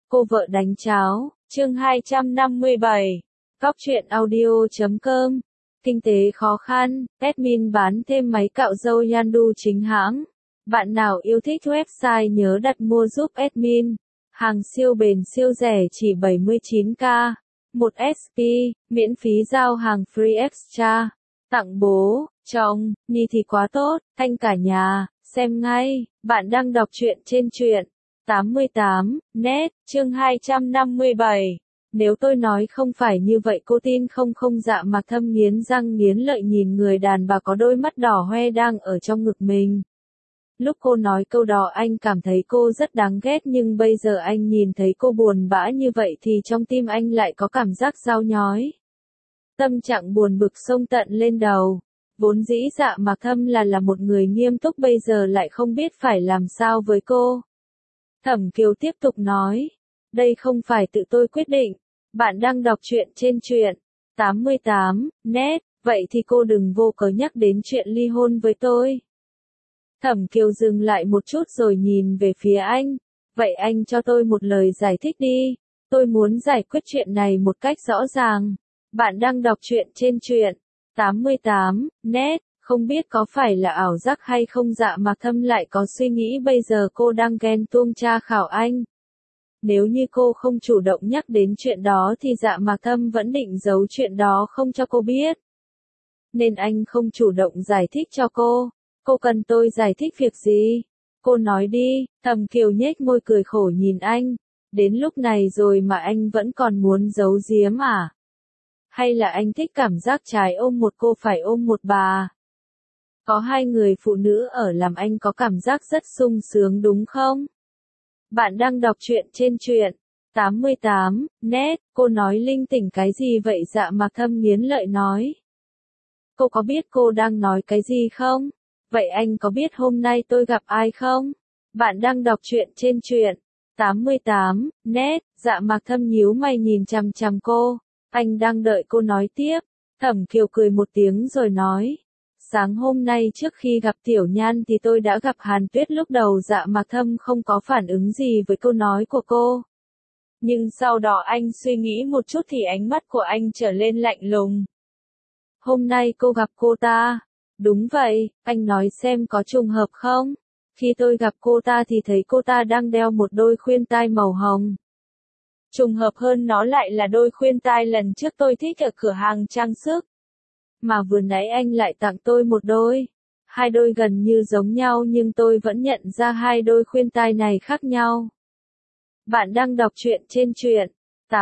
Cô vợ đánh cháo, chương 257. Góc truyện audio.com. Kinh tế khó khăn, admin bán thêm máy cạo râu Yandu chính hãng. Bạn nào yêu thích website nhớ đặt mua giúp admin. Hàng siêu bền siêu rẻ chỉ 79k. 1 SP, miễn phí giao hàng free extra. Tặng bố, chồng, Nhi thì quá tốt, thanh cả nhà, xem ngay. Bạn đang đọc truyện trên truyện 88 net, chương 257. Nếu tôi nói không phải như vậy cô tin không? Không. Dạ Mạc Thâm nghiến răng nghiến lợi nhìn người đàn bà có đôi mắt đỏ hoe đang ở trong ngực mình. Lúc cô nói câu đó anh cảm thấy cô rất đáng ghét, nhưng bây giờ anh nhìn thấy cô buồn bã như vậy thì trong tim anh lại có cảm giác dao nhói. Tâm trạng buồn bực xông tận lên đầu. Vốn dĩ Dạ Mạc Thâm là một người nghiêm túc, bây giờ lại không biết phải làm sao với cô. Thẩm Kiều tiếp tục nói, đây không phải tự tôi quyết định. Bạn đang đọc truyện trên truyện 88 net, vậy thì cô đừng vô cớ nhắc đến chuyện ly hôn với tôi. Thẩm Kiều dừng lại một chút rồi nhìn về phía anh. Vậy anh cho tôi một lời giải thích đi. Tôi muốn giải quyết chuyện này một cách rõ ràng. Bạn đang đọc truyện trên truyện 88 net, không biết có phải là ảo giác hay không. Dạ Mạc Thâm lại có suy nghĩ bây giờ cô đang ghen tuông tra khảo anh. Nếu như cô không chủ động nhắc đến chuyện đó thì Dạ Mạc Thâm vẫn định giấu chuyện đó không cho cô biết. Nên anh không chủ động giải thích cho cô. Cô cần tôi giải thích việc gì? Cô nói đi. Thẩm Kiều nhếch môi cười khổ nhìn anh. Đến lúc này rồi mà anh vẫn còn muốn giấu giếm à? Hay là anh thích cảm giác trái ôm một cô phải ôm một bà? Có hai người phụ nữ ở làm anh có cảm giác rất sung sướng đúng không? Bạn đang đọc truyện trên truyện 88 net, cô nói linh tinh cái gì vậy? Dạ Mạc Thâm nghiến lợi nói. Cô có biết cô đang nói cái gì không? Vậy anh có biết hôm nay tôi gặp ai không? Bạn đang đọc truyện trên truyện 88 net, Dạ Mạc Thâm nhíu mày nhìn chằm chằm cô. Anh đang đợi cô nói tiếp. Thẩm Kiều cười một tiếng rồi nói. Sáng hôm nay trước khi gặp Tiểu Nhan thì tôi đã gặp Hàn Tuyết. Lúc đầu Dạ Mạc Thâm không có phản ứng gì với câu nói của cô. Nhưng sau đó anh suy nghĩ một chút thì ánh mắt của anh trở lên lạnh lùng. Hôm nay cô gặp cô ta? Đúng vậy, anh nói xem có trùng hợp không? Khi tôi gặp cô ta thì thấy cô ta đang đeo một đôi khuyên tai màu hồng. Trùng hợp hơn nó lại là đôi khuyên tai lần trước tôi thích ở cửa hàng trang sức. Mà vừa nãy anh lại tặng tôi một đôi. Hai đôi gần như giống nhau nhưng tôi vẫn nhận ra hai đôi khuyên tai này khác nhau. Bạn đang đọc truyện trên truyện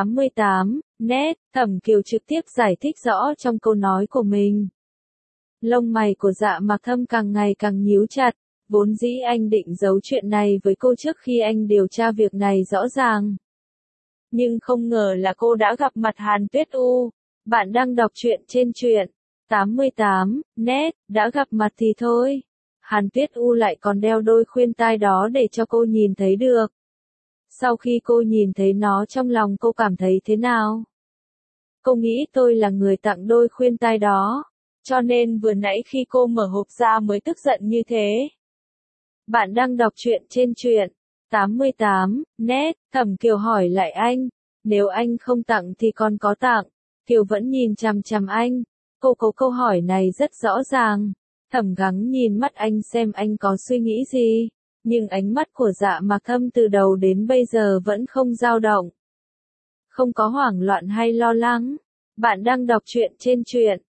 88 net, Thẩm Kiều trực tiếp giải thích rõ trong câu nói của mình. Lông mày của Dạ Mạc Thâm càng ngày càng nhíu chặt. Vốn dĩ anh định giấu chuyện này với cô trước khi anh điều tra việc này rõ ràng. Nhưng không ngờ là cô đã gặp mặt Hàn Tuyết U. Bạn đang đọc truyện trên truyện 88 net, đã gặp mặt thì thôi. Hàn Tuyết U lại còn đeo đôi khuyên tai đó để cho cô nhìn thấy được. Sau khi cô nhìn thấy nó trong lòng cô cảm thấy thế nào? Cô nghĩ tôi là người tặng đôi khuyên tai đó. Cho nên vừa nãy khi cô mở hộp ra mới tức giận như thế. Bạn đang đọc truyện trên truyện 88 net, Thẩm Kiều hỏi lại anh. Nếu anh không tặng thì còn có tặng. Kiều vẫn nhìn chằm chằm anh. Cô có câu hỏi này rất rõ ràng. Thẩm gắng nhìn mắt anh xem anh có suy nghĩ gì. Nhưng ánh mắt của Dạ Mạc Thâm từ đầu đến bây giờ vẫn không dao động. Không có hoảng loạn hay lo lắng. Bạn đang đọc truyện trên truyện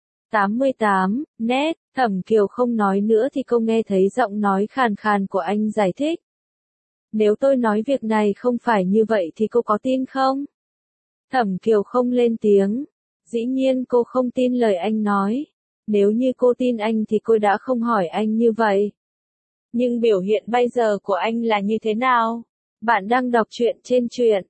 88 net, Thẩm Kiều không nói nữa thì cô nghe thấy giọng nói khàn khàn của anh giải thích. Nếu tôi nói việc này không phải như vậy thì cô có tin không? Thẩm Kiều không lên tiếng. Dĩ nhiên cô không tin lời anh nói. Nếu như cô tin anh thì cô đã không hỏi anh như vậy. Nhưng biểu hiện bây giờ của anh là như thế nào? Bạn đang đọc truyện trên truyện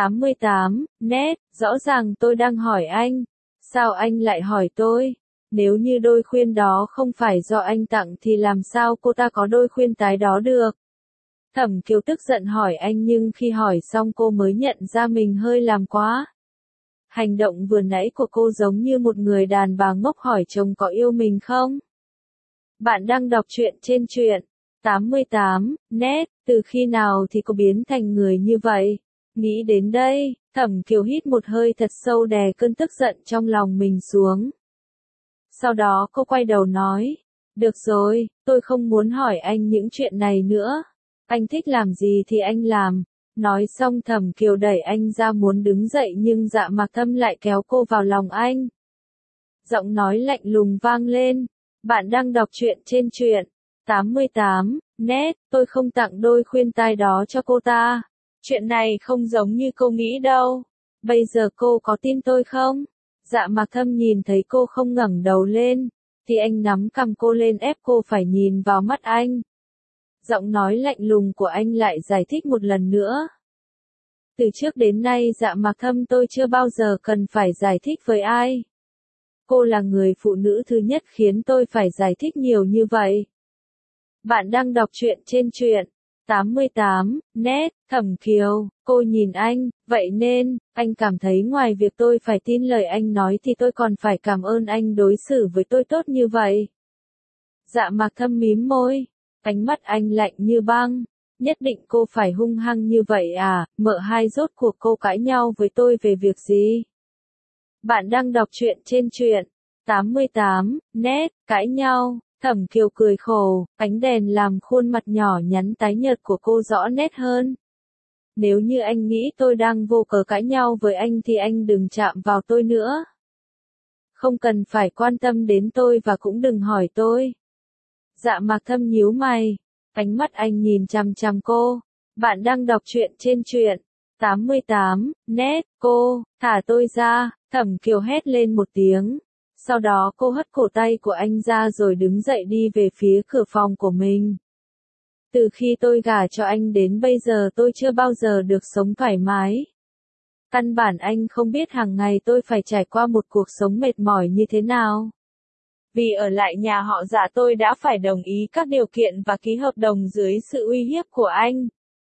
88 net, rõ ràng tôi đang hỏi anh. Sao anh lại hỏi tôi? Nếu như đôi khuyên đó không phải do anh tặng thì làm sao cô ta có đôi khuyên tai đó được? Thẩm Kiều tức giận hỏi anh nhưng khi hỏi xong cô mới nhận ra mình hơi làm quá. Hành động vừa nãy của cô giống như một người đàn bà ngốc hỏi chồng có yêu mình không? Bạn đang đọc truyện trên truyện 88 net, từ khi nào thì cô biến thành người như vậy? Nghĩ đến đây, Thẩm Kiều hít một hơi thật sâu đè cơn tức giận trong lòng mình xuống. Sau đó cô quay đầu nói, được rồi, tôi không muốn hỏi anh những chuyện này nữa. Anh thích làm gì thì anh làm. Nói xong Thẩm Kiều đẩy anh ra muốn đứng dậy nhưng Dạ Mạc Thâm lại kéo cô vào lòng anh. Giọng nói lạnh lùng vang lên. Bạn đang đọc truyện trên truyện 88 net, tôi không tặng đôi khuyên tai đó cho cô ta. Chuyện này không giống như cô nghĩ đâu. Bây giờ cô có tin tôi không? Dạ Mạc Thâm nhìn thấy cô không ngẩng đầu lên, thì anh nắm cằm cô lên ép cô phải nhìn vào mắt anh. Giọng nói lạnh lùng của anh lại giải thích một lần nữa. Từ trước đến nay Dạ Mạc Thâm tôi chưa bao giờ cần phải giải thích với ai. Cô là người phụ nữ thứ nhất khiến tôi phải giải thích nhiều như vậy. Bạn đang đọc truyện trên truyện 88 net, Thẩm Kiều, cô nhìn anh, vậy nên, anh cảm thấy ngoài việc tôi phải tin lời anh nói thì tôi còn phải cảm ơn anh đối xử với tôi tốt như vậy. Dạ Mạc Thâm mím môi, ánh mắt anh lạnh như băng. Nhất định cô phải hung hăng như vậy à, mợ hai rốt cuộc cô cãi nhau với tôi về việc gì? Bạn đang đọc truyện trên truyện 88 net, cãi nhau. Thẩm Kiều cười khổ, ánh đèn làm khuôn mặt nhỏ nhắn tái nhợt của cô rõ nét hơn. Nếu như anh nghĩ tôi đang vô cớ cãi nhau với anh thì anh đừng chạm vào tôi nữa. Không cần phải quan tâm đến tôi và cũng đừng hỏi tôi. Dạ Mạc Thâm nhíu mày, ánh mắt anh nhìn chằm chằm cô. Bạn đang đọc truyện trên truyện 88 net, cô, thả tôi ra, Thẩm Kiều hét lên một tiếng. Sau đó cô hất cổ tay của anh ra rồi đứng dậy đi về phía cửa phòng của mình. Từ khi tôi gả cho anh đến bây giờ tôi chưa bao giờ được sống thoải mái. Căn bản anh không biết hàng ngày tôi phải trải qua một cuộc sống mệt mỏi như thế nào. Vì ở lại nhà họ Dạ tôi đã phải đồng ý các điều kiện và ký hợp đồng dưới sự uy hiếp của anh.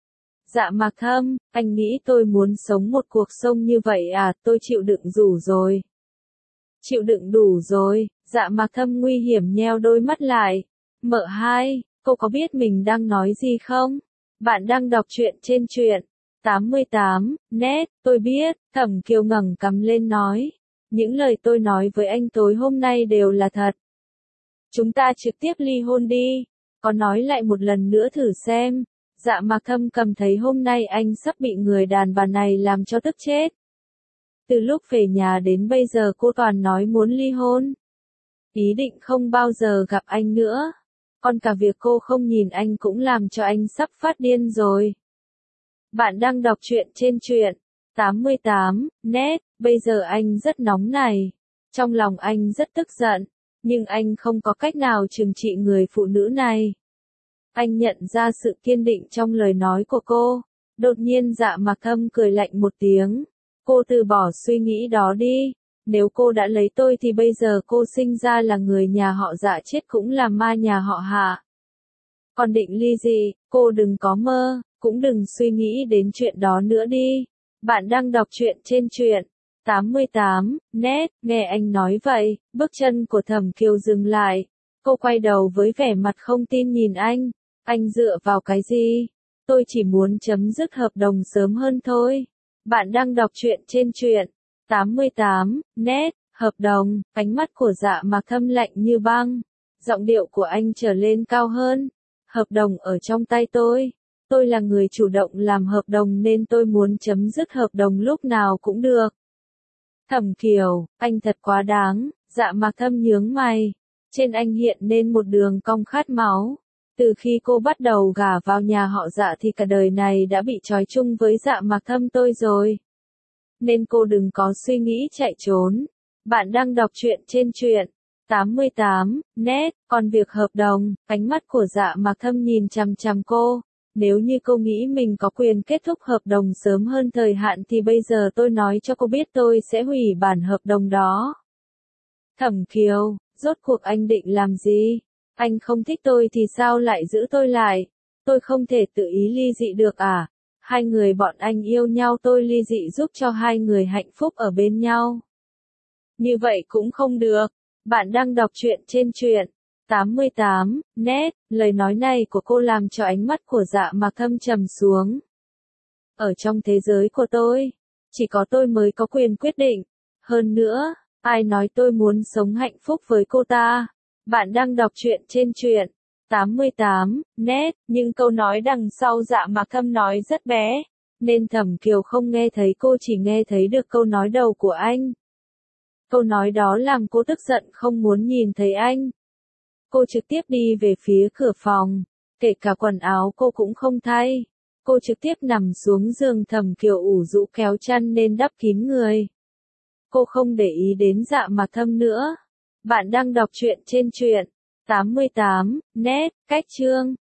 Dạ Mạc Thâm, anh nghĩ tôi muốn sống một cuộc sống như vậy à, tôi chịu đựng đủ rồi. Chịu đựng đủ rồi, Dạ Mạc Thâm nguy hiểm nheo đôi mắt lại. Mợ hai, cô có biết mình đang nói gì không? Bạn đang đọc truyện trên truyện 88 net, tôi biết, Thẩm Kiều ngẩng cằm lên nói. Những lời tôi nói với anh tối hôm nay đều là thật. Chúng ta trực tiếp ly hôn đi. Có nói lại một lần nữa thử xem. Dạ Mạc Thâm cảm thấy hôm nay anh sắp bị người đàn bà này làm cho tức chết. Từ lúc về nhà đến bây giờ cô toàn nói muốn ly hôn. Ý định không bao giờ gặp anh nữa. Còn cả việc cô không nhìn anh cũng làm cho anh sắp phát điên rồi. Bạn đang đọc truyện trên truyện 88 net, bây giờ anh rất nóng này. Trong lòng anh rất tức giận, nhưng anh không có cách nào trừng trị người phụ nữ này. Anh nhận ra sự kiên định trong lời nói của cô. Đột nhiên Dạ Mạc Thâm cười lạnh một tiếng. Cô từ bỏ suy nghĩ đó đi. Nếu cô đã lấy tôi thì bây giờ cô sinh ra là người nhà họ Dạ chết cũng là ma nhà họ Hạ. Còn định ly gì, cô đừng có mơ, cũng đừng suy nghĩ đến chuyện đó nữa đi. Bạn đang đọc truyện trên truyện 88 net, nghe anh nói vậy, bước chân của Thẩm Kiều dừng lại. Cô quay đầu với vẻ mặt không tin nhìn anh. Anh dựa vào cái gì? Tôi chỉ muốn chấm dứt hợp đồng sớm hơn thôi. Bạn đang đọc truyện trên truyện 88 net, hợp đồng, ánh mắt của Dạ Mạc Thâm lạnh như băng. Giọng điệu của anh trở lên cao hơn. Hợp đồng ở trong tay tôi. Tôi là người chủ động làm hợp đồng nên tôi muốn chấm dứt hợp đồng lúc nào cũng được. Thẩm Kiều, anh thật quá đáng. Dạ Mạc Thâm nhướng mày. Trên anh hiện lên một đường cong khát máu. Từ khi cô bắt đầu gả vào nhà họ Dạ thì cả đời này đã bị trói chung với Dạ Mạc Thâm tôi rồi. Nên cô đừng có suy nghĩ chạy trốn. Bạn đang đọc truyện trên truyện 88 net, còn việc hợp đồng, ánh mắt của Dạ Mạc Thâm nhìn chằm chằm cô. Nếu như cô nghĩ mình có quyền kết thúc hợp đồng sớm hơn thời hạn thì bây giờ tôi nói cho cô biết tôi sẽ hủy bản hợp đồng đó. Thẩm Kiều, rốt cuộc anh định làm gì? Anh không thích tôi thì sao lại giữ tôi lại? Tôi không thể tự ý ly dị được à? Hai người bọn anh yêu nhau tôi ly dị giúp cho hai người hạnh phúc ở bên nhau. Như vậy cũng không được. Bạn đang đọc truyện trên truyện 88 net, lời nói này của cô làm cho ánh mắt của Dạ Mạc Thâm trầm xuống. Ở trong thế giới của tôi, chỉ có tôi mới có quyền quyết định. Hơn nữa, ai nói tôi muốn sống hạnh phúc với cô ta? Bạn đang đọc truyện trên truyện 88 net, nhưng câu nói đằng sau Dạ Mạc Thâm nói rất bé, nên Thẩm Kiều không nghe thấy, cô chỉ nghe thấy được câu nói đầu của anh. Câu nói đó làm cô tức giận không muốn nhìn thấy anh. Cô trực tiếp đi về phía cửa phòng, kể cả quần áo cô cũng không thay. Cô trực tiếp nằm xuống giường, Thẩm Kiều ủ rũ kéo chăn nên đắp kín người. Cô không để ý đến Dạ Mạc Thâm nữa. Bạn đang đọc truyện trên truyện 88 net, cách chương